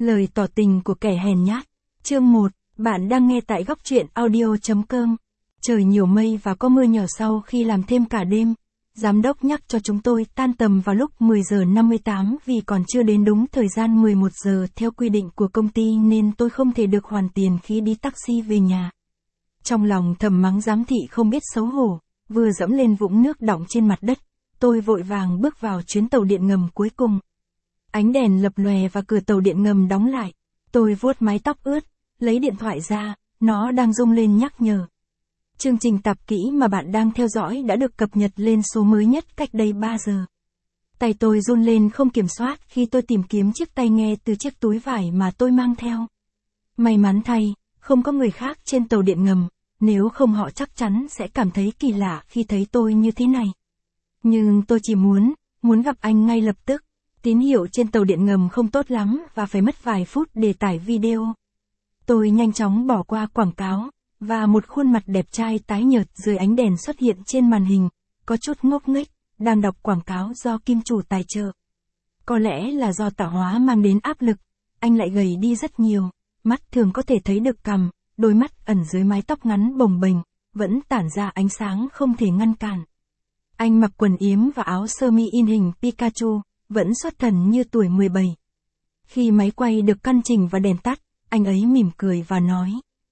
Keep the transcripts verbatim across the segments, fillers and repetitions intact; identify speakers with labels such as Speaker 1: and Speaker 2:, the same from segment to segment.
Speaker 1: Lời tỏ tình của kẻ hèn nhát. Chương một, bạn đang nghe tại góc truyện audio chấm com. Trời nhiều mây và có mưa nhỏ sau khi làm thêm cả đêm. Giám đốc nhắc cho chúng tôi tan tầm vào lúc mười giờ năm mươi tám vì còn chưa đến đúng thời gian mười một giờ theo quy định của công ty nên tôi không thể được hoàn tiền khi đi taxi về nhà. Trong lòng thầm mắng giám thị không biết xấu hổ, vừa dẫm lên vũng nước đọng trên mặt đất, tôi vội vàng bước vào chuyến tàu điện ngầm cuối cùng. Ánh đèn lập lòe và cửa tàu điện ngầm đóng lại. Tôi vuốt mái tóc ướt, lấy điện thoại ra, nó đang rung lên nhắc nhở. Chương trình tập kỹ mà bạn đang theo dõi đã được cập nhật lên số mới nhất cách đây ba giờ. Tay tôi run lên không kiểm soát khi tôi tìm kiếm chiếc tai nghe từ chiếc túi vải mà tôi mang theo. May mắn thay, không có người khác trên tàu điện ngầm, nếu không họ chắc chắn sẽ cảm thấy kỳ lạ khi thấy tôi như thế này. Nhưng tôi chỉ muốn, muốn gặp anh ngay lập tức. Tín hiệu trên tàu điện ngầm không tốt lắm và phải mất vài phút để tải video. Tôi nhanh chóng bỏ qua quảng cáo, và một khuôn mặt đẹp trai tái nhợt dưới ánh đèn xuất hiện trên màn hình, có chút ngốc nghếch, đang đọc quảng cáo do kim chủ tài trợ. Có lẽ là do tạo hóa mang đến áp lực, anh lại gầy đi rất nhiều, mắt thường có thể thấy được cằm, đôi mắt ẩn dưới mái tóc ngắn bồng bềnh, vẫn tản ra ánh sáng không thể ngăn cản. Anh mặc quần yếm và áo sơ mi in hình Pikachu, vẫn xuất thần như tuổi mười bảy. Khi máy quay được căn chỉnh và đèn tắt, anh ấy mỉm cười và nói: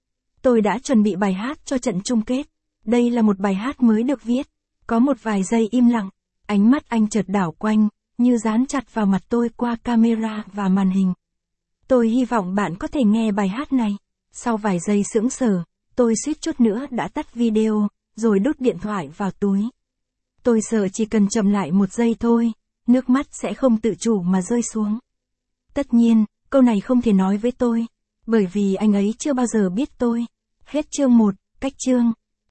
Speaker 1: Tôi đã chuẩn bị bài hát cho trận chung kết. Đây là một bài hát mới được viết. Có một vài giây im lặng, ánh mắt anh chợt đảo quanh, như dán chặt vào mặt tôi qua camera và màn hình. Tôi hy vọng bạn có thể nghe bài hát này. Sau vài giây sững sờ, tôi suýt chút nữa đã tắt video, rồi đút điện thoại vào túi. Tôi sợ chỉ cần chậm lại một giây thôi, nước mắt sẽ không tự chủ mà rơi xuống. Tất nhiên, câu này không thể nói với tôi, bởi vì anh ấy chưa bao giờ biết tôi. Hết chương một, cách chương.